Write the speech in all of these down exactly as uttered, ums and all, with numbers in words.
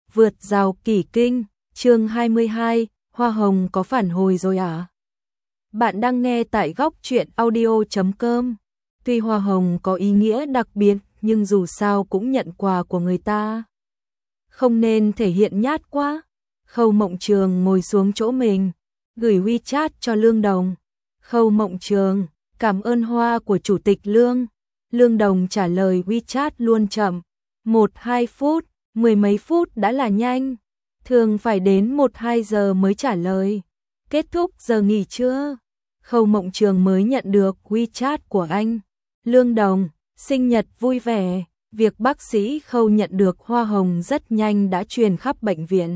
Vượt rào kỷ kinh, chương hai mươi hai, hoa hồng có phản hồi rồi à? Bạn đang nghe tại góc truyện audio chấm com. Tuy hoa hồng có ý nghĩa đặc biệt, nhưng dù sao cũng nhận quà của người ta. Không nên thể hiện nhát quá. Khâu Mộng Trường ngồi xuống chỗ mình, gửi WeChat cho Lương Đồng. Khâu Mộng Trường, cảm ơn hoa của Chủ tịch Lương. Lương Đồng trả lời WeChat luôn chậm. Một hai phút, mười mấy phút đã là nhanh. Thường phải đến một hai giờ mới trả lời. Kết thúc giờ nghỉ trưa. Khâu Mộng Trường mới nhận được WeChat của anh. Lương Đồng, sinh nhật vui vẻ. Việc bác sĩ Khâu nhận được hoa hồng rất nhanh đã truyền khắp bệnh viện.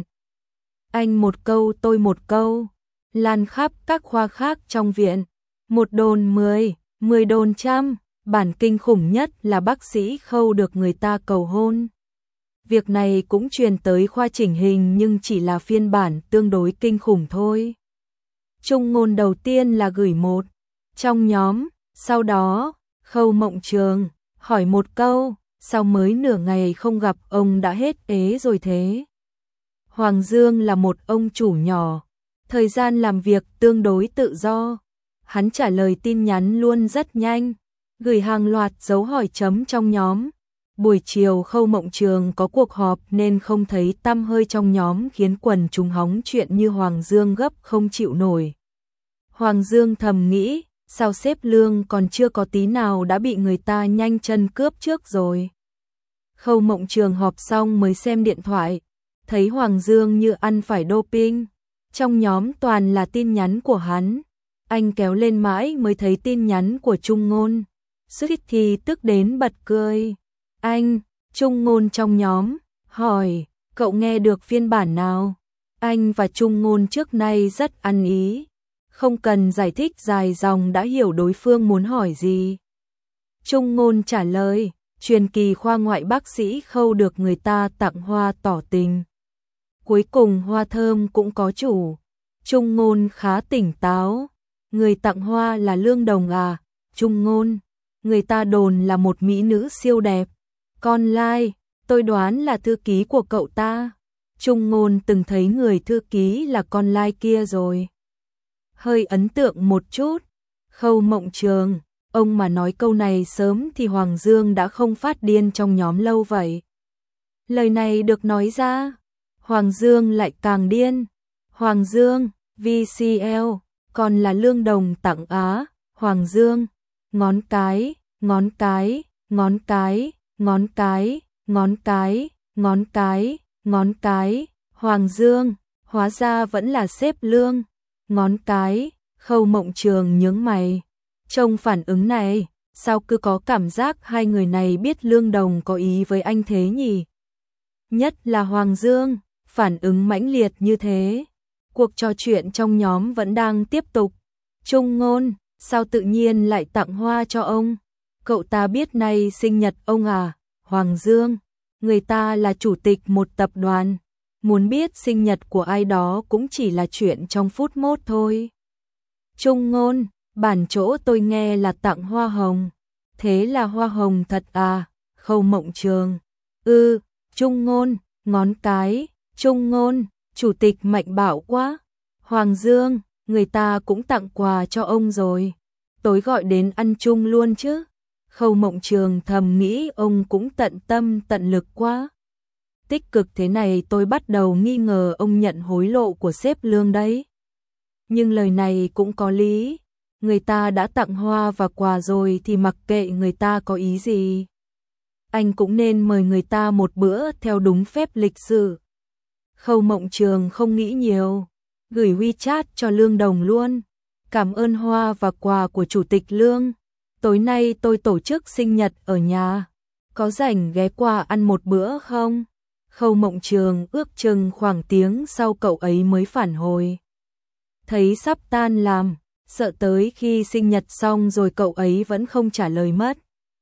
Anh một câu tôi một câu, lan khắp các khoa khác trong viện. Một đồn mười, mười đồn trăm. Bản kinh khủng nhất là bác sĩ Khâu được người ta cầu hôn. Việc này cũng truyền tới khoa chỉnh hình nhưng chỉ là phiên bản tương đối kinh khủng thôi. Chung ngôn đầu tiên là gửi một trong nhóm, sau đó Khâu Mộng Trường hỏi một câu, sao mới nửa ngày không gặp ông đã hết ế rồi thế? Hoàng Dương là một ông chủ nhỏ, thời gian làm việc tương đối tự do. Hắn trả lời tin nhắn luôn rất nhanh, gửi hàng loạt dấu hỏi chấm trong nhóm. Buổi chiều Khâu Mộng Trường có cuộc họp nên không thấy tăm hơi trong nhóm, khiến quần chúng hóng chuyện như Hoàng Dương gấp không chịu nổi. Hoàng Dương thầm nghĩ, sao sếp Lương còn chưa có tí nào đã bị người ta nhanh chân cướp trước rồi. Khâu Mộng Trường họp xong mới xem điện thoại, thấy Hoàng Dương như ăn phải doping. Trong nhóm toàn là tin nhắn của hắn. Anh kéo lên mãi mới thấy tin nhắn của Chung Ngôn. Suýt thì tức đến bật cười. Anh, Chung Ngôn trong nhóm, hỏi, cậu nghe được phiên bản nào? Anh và Chung Ngôn trước nay rất ăn ý. Không cần giải thích dài dòng đã hiểu đối phương muốn hỏi gì. Chung Ngôn trả lời, truyền kỳ khoa ngoại bác sĩ Khâu được người ta tặng hoa tỏ tình. Cuối cùng hoa thơm cũng có chủ. Chung Ngôn khá tỉnh táo. Người tặng hoa là Lương Đồng à? Chung Ngôn, người ta đồn là một mỹ nữ siêu đẹp. Con lai, tôi đoán là thư ký của cậu ta. Chung Ngôn từng thấy người thư ký là con lai kia rồi. Hơi ấn tượng một chút. Khâu Mộng Trường, ông mà nói câu này sớm thì Hoàng Dương đã không phát điên trong nhóm lâu vậy. Lời này được nói ra, Hoàng Dương lại càng điên. Hoàng Dương, vê xê lờ, còn là Lương Đồng tặng á. Hoàng Dương, ngón cái, ngón cái, ngón cái, ngón cái, ngón cái, ngón cái, ngón cái. Hoàng Dương, hóa ra vẫn là sếp Lương. Ngón cái. Khâu Mộng Trường nhướng mày. Trông phản ứng này, sao cứ có cảm giác hai người này biết Lương Đồng có ý với anh thế nhỉ? Nhất là Hoàng Dương, phản ứng mãnh liệt như thế. Cuộc trò chuyện trong nhóm vẫn đang tiếp tục. Chung Ngôn, sao tự nhiên lại tặng hoa cho ông? Cậu ta biết nay sinh nhật ông à? Hoàng Dương, người ta là chủ tịch một tập đoàn. Muốn biết sinh nhật của ai đó cũng chỉ là chuyện trong phút mốt thôi. Chung Ngôn, bản chỗ tôi nghe là tặng hoa hồng. Thế là hoa hồng thật à? Khâu Mộng Trường, ư. Ừ, Chung Ngôn, ngón cái. Chung Ngôn, chủ tịch mạnh bạo quá. Hoàng Dương, người ta cũng tặng quà cho ông rồi. Tối gọi đến ăn chung luôn chứ. Khâu Mộng Trường thầm nghĩ ông cũng tận tâm tận lực quá. Tích cực thế này tôi bắt đầu nghi ngờ ông nhận hối lộ của sếp Lương đấy. Nhưng lời này cũng có lý. Người ta đã tặng hoa và quà rồi thì mặc kệ người ta có ý gì. Anh cũng nên mời người ta một bữa theo đúng phép lịch sự. Khâu Mộng Trường không nghĩ nhiều, gửi WeChat cho Lương Đồng luôn. Cảm ơn hoa và quà của Chủ tịch Lương. Tối nay tôi tổ chức sinh nhật ở nhà. Có rảnh ghé qua ăn một bữa không? Khâu Mộng Trường ước chừng khoảng tiếng sau cậu ấy mới phản hồi. Thấy sắp tan làm, sợ tới khi sinh nhật xong rồi cậu ấy vẫn không trả lời mất.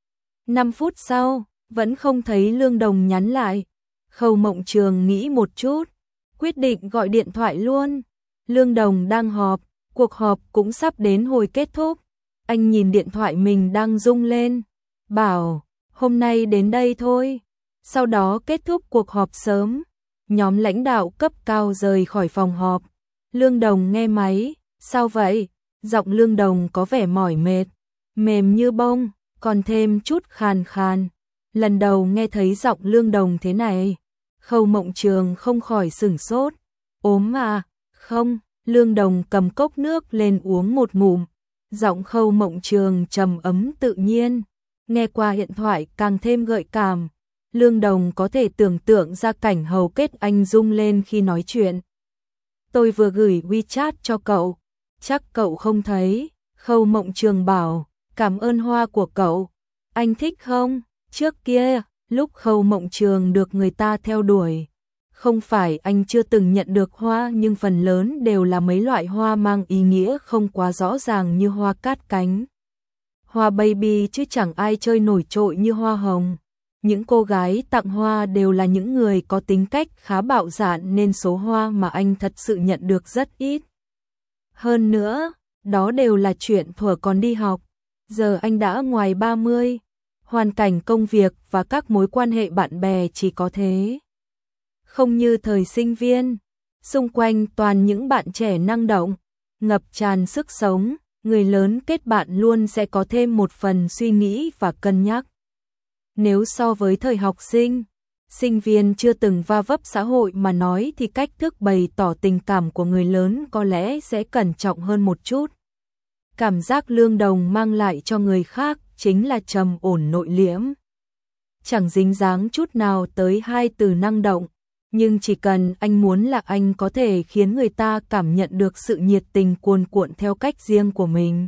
năm phút sau, vẫn không thấy Lương Đồng nhắn lại. Khâu Mộng Trường nghĩ một chút, quyết định gọi điện thoại luôn. Lương Đồng đang họp, cuộc họp cũng sắp đến hồi kết thúc. Anh nhìn điện thoại mình đang rung lên, bảo, hôm nay đến đây thôi. Sau đó kết thúc cuộc họp sớm. Nhóm lãnh đạo cấp cao rời khỏi phòng họp. Lương Đồng nghe máy, sao vậy? Giọng Lương Đồng có vẻ mỏi mệt, mềm như bông, còn thêm chút khàn khàn. Lần đầu nghe thấy giọng Lương Đồng thế này, Khâu Mộng Trường không khỏi sửng sốt. Ốm à? Không, Lương Đồng cầm cốc nước lên uống một ngụm. Giọng Khâu Mộng Trường trầm ấm tự nhiên, nghe qua điện thoại càng thêm gợi cảm. Lương Đồng có thể tưởng tượng ra cảnh hầu kết anh rung lên khi nói chuyện. Tôi vừa gửi WeChat cho cậu, chắc cậu không thấy. Khâu Mộng Trường bảo, cảm ơn hoa của cậu, anh thích không? Trước kia, lúc Khâu Mộng Trường được người ta theo đuổi, không phải anh chưa từng nhận được hoa, nhưng phần lớn đều là mấy loại hoa mang ý nghĩa không quá rõ ràng như hoa cát cánh, hoa baby, chứ chẳng ai chơi nổi trội như hoa hồng. Những cô gái tặng hoa đều là những người có tính cách khá bạo dạn, nên số hoa mà anh thật sự nhận được rất ít. Hơn nữa, đó đều là chuyện thuở còn đi học. Giờ anh đã ngoài ba mươi, hoàn cảnh công việc và các mối quan hệ bạn bè chỉ có thế. Không như thời sinh viên, xung quanh toàn những bạn trẻ năng động, ngập tràn sức sống, người lớn kết bạn luôn sẽ có thêm một phần suy nghĩ và cân nhắc. Nếu so với thời học sinh, sinh viên chưa từng va vấp xã hội mà nói thì cách thức bày tỏ tình cảm của người lớn có lẽ sẽ cẩn trọng hơn một chút. Cảm giác Lương Đồng mang lại cho người khác chính là trầm ổn nội liễm. Chẳng dính dáng chút nào tới hai từ năng động, nhưng chỉ cần anh muốn là anh có thể khiến người ta cảm nhận được sự nhiệt tình cuồn cuộn theo cách riêng của mình.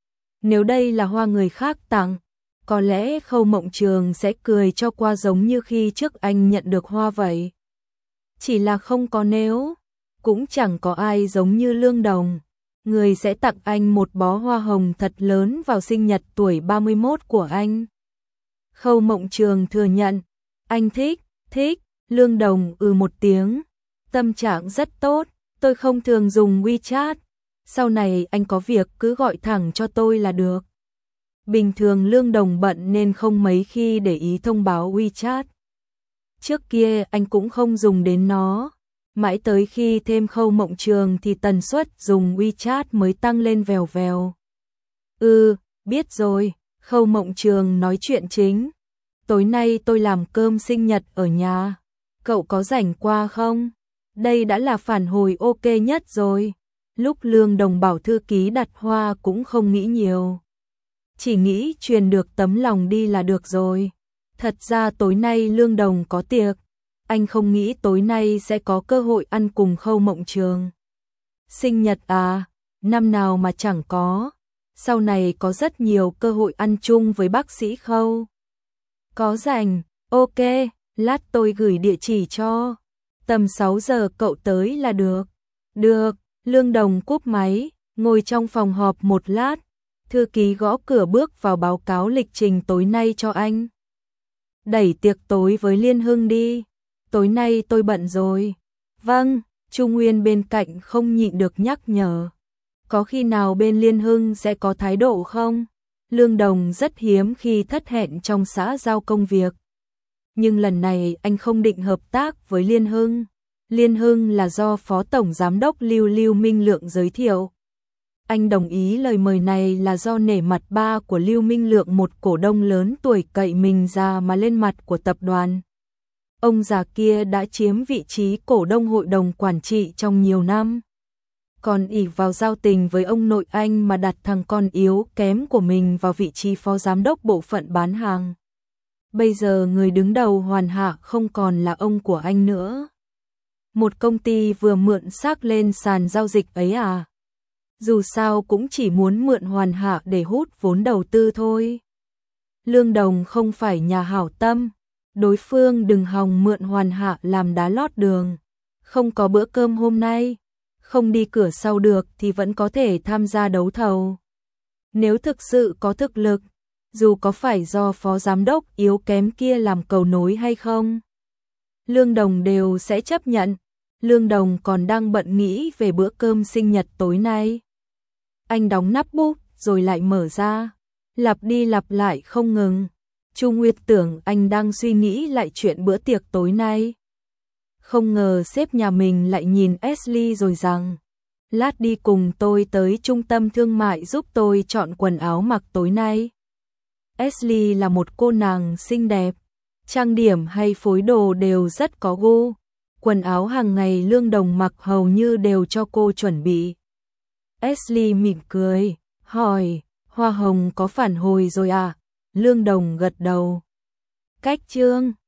Nếu đây là hoa người khác tặng, có lẽ Khâu Mộng Trường sẽ cười cho qua giống như khi trước anh nhận được hoa vậy. Chỉ là không có nếu, cũng chẳng có ai giống như Lương Đồng, người sẽ tặng anh một bó hoa hồng thật lớn vào sinh nhật tuổi ba mươi mốt của anh. Khâu Mộng Trường thừa nhận, anh thích, thích. Lương Đồng ừ một tiếng, tâm trạng rất tốt, tôi không thường dùng WeChat, sau này anh có việc cứ gọi thẳng cho tôi là được. Bình thường Lương Đồng bận nên không mấy khi để ý thông báo WeChat. Trước kia anh cũng không dùng đến nó, mãi tới khi thêm Khâu Mộng Trường thì tần suất dùng WeChat mới tăng lên vèo vèo. Ừ, biết rồi, Khâu Mộng Trường nói chuyện chính. Tối nay tôi làm cơm sinh nhật ở nhà, cậu có rảnh qua không? Đây đã là phản hồi ok nhất rồi. Lúc Lương Đồng bảo thư ký đặt hoa cũng không nghĩ nhiều, chỉ nghĩ truyền được tấm lòng đi là được rồi. Thật ra tối nay Lương Đồng có tiệc, anh không nghĩ tối nay sẽ có cơ hội ăn cùng Khâu Mộng Trường. Sinh nhật à, năm nào mà chẳng có, sau này có rất nhiều cơ hội ăn chung với bác sĩ Khâu. Có rảnh, ok, lát tôi gửi địa chỉ cho, tầm sáu giờ cậu tới là được. Được, Lương Đồng cúp máy, ngồi trong phòng họp một lát, thư ký gõ cửa bước vào báo cáo lịch trình tối nay cho anh. Đẩy tiệc tối với Liên Hưng đi, tối nay tôi bận rồi. Vâng, Trung Nguyên bên cạnh không nhịn được nhắc nhở. Có khi nào bên Liên Hưng sẽ có thái độ không? Lương Đồng rất hiếm khi thất hẹn trong xã giao công việc. Nhưng lần này anh không định hợp tác với Liên Hưng. Liên Hưng là do Phó Tổng Giám đốc Lưu Lưu Minh Lượng giới thiệu. Anh đồng ý lời mời này là do nể mặt ba của Lưu Minh Lượng, một cổ đông lớn tuổi cậy mình ra mà lên mặt của tập đoàn. Ông già kia đã chiếm vị trí cổ đông hội đồng quản trị trong nhiều năm, còn ỷ vào giao tình với ông nội anh mà đặt thằng con yếu kém của mình vào vị trí phó giám đốc bộ phận bán hàng. Bây giờ người đứng đầu Hoàn Hạ không còn là ông của anh nữa. Một công ty vừa mượn xác lên sàn giao dịch ấy à? Dù sao cũng chỉ muốn mượn Hoàn Hạ để hút vốn đầu tư thôi. Lương Đồng không phải nhà hảo tâm, đối phương đừng hòng mượn Hoàn Hạ làm đá lót đường. Không có bữa cơm hôm nay, không đi cửa sau được thì vẫn có thể tham gia đấu thầu. Nếu thực sự có thực lực, dù có phải do phó giám đốc yếu kém kia làm cầu nối hay không, Lương Đồng đều sẽ chấp nhận. Lương Đồng còn đang bận nghĩ về bữa cơm sinh nhật tối nay. Anh đóng nắp bút rồi lại mở ra, lặp đi lặp lại không ngừng. Chu Nguyệt tưởng anh đang suy nghĩ lại chuyện bữa tiệc tối nay. Không ngờ sếp nhà mình lại nhìn Ashley rồi rằng, lát đi cùng tôi tới trung tâm thương mại giúp tôi chọn quần áo mặc tối nay. Ashley là một cô nàng xinh đẹp, trang điểm hay phối đồ đều rất có gu. Quần áo hàng ngày Lương Đồng mặc hầu như đều cho cô chuẩn bị. Ashley mỉm cười, hỏi, hoa hồng có phản hồi rồi à? Lương Đồng gật đầu. Cách chương